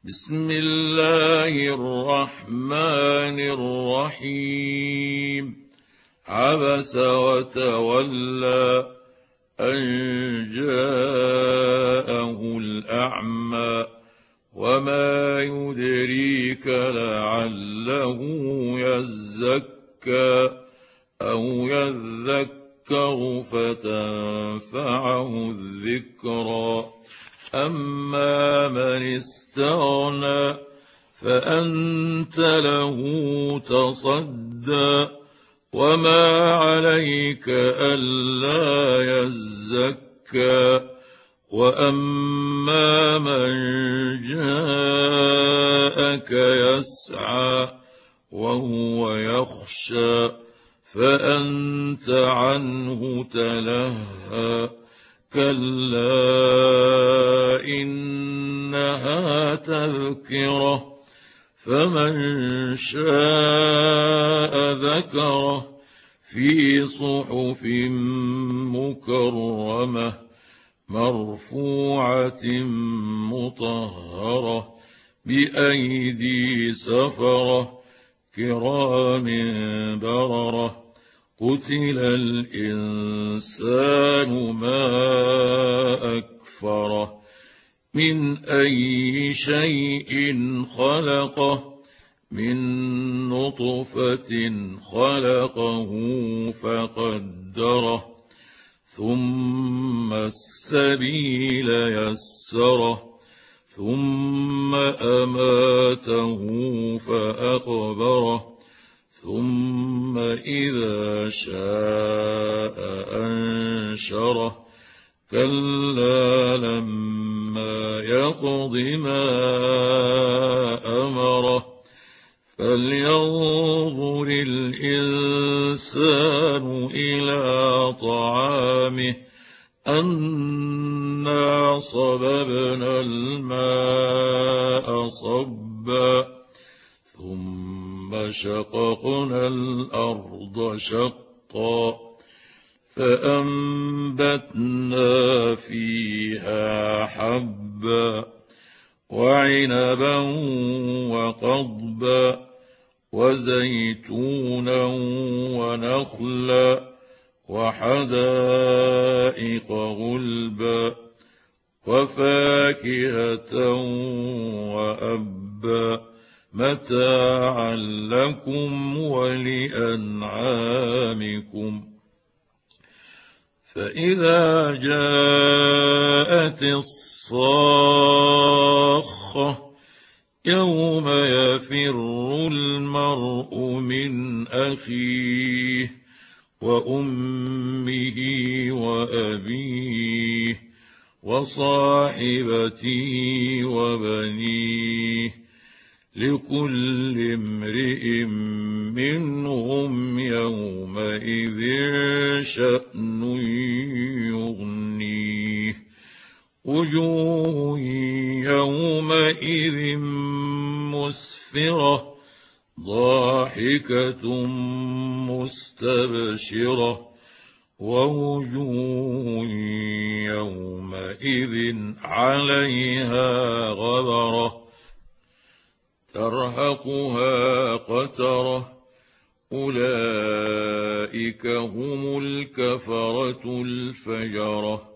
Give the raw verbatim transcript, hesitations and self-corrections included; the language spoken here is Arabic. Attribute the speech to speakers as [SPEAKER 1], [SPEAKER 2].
[SPEAKER 1] بسم الله الرحمن الرحيم. عبس وتولى أن جاءه الأعمى وما يدريك لعله يزكى أو يذكر فتنفعه الذكرى. أما من استغنى فأنت له تصدى وما عليك ألا يزكى. وأما من جاءك يسعى وهو يخشى فأنت عنه تلهى. كلا إنها تذكرة فمن شاء ذكره في صحف مكرمة مرفوعة مطهرة بأيدي سفرة كرام بررة. قتل الإنسان ما أكفره من أي شيء خلقه من نطفة خلقه فقدره ثم السبيل يسره ثم أماته فأقبره ثم إذا شاء أنشره. كلا لما يقض ما أمره فلينظر الإنسان إلى طعامه أنا صببنا الماء صبا ثم شققنا الأرض شقا فأنبتنا فيها حبا وعنبا وقضبا وزيتونا ونخلا وحدائق غلبا وفاكهة وأبا متاعا لكم ولأنعامكم. فإذا جاءت الصاخة يوم يفر المرء من أخيه وأمه وأبيه وصاحبته وبنيه لكل امرئ منهم يومئذ شأن يغنيه. وجوه يومئذ مسفرة ضاحكة مستبشرة ووجوه يومئذ عليها غبرة ترهقها قترة. أولئك هم الكفرة الفجرة.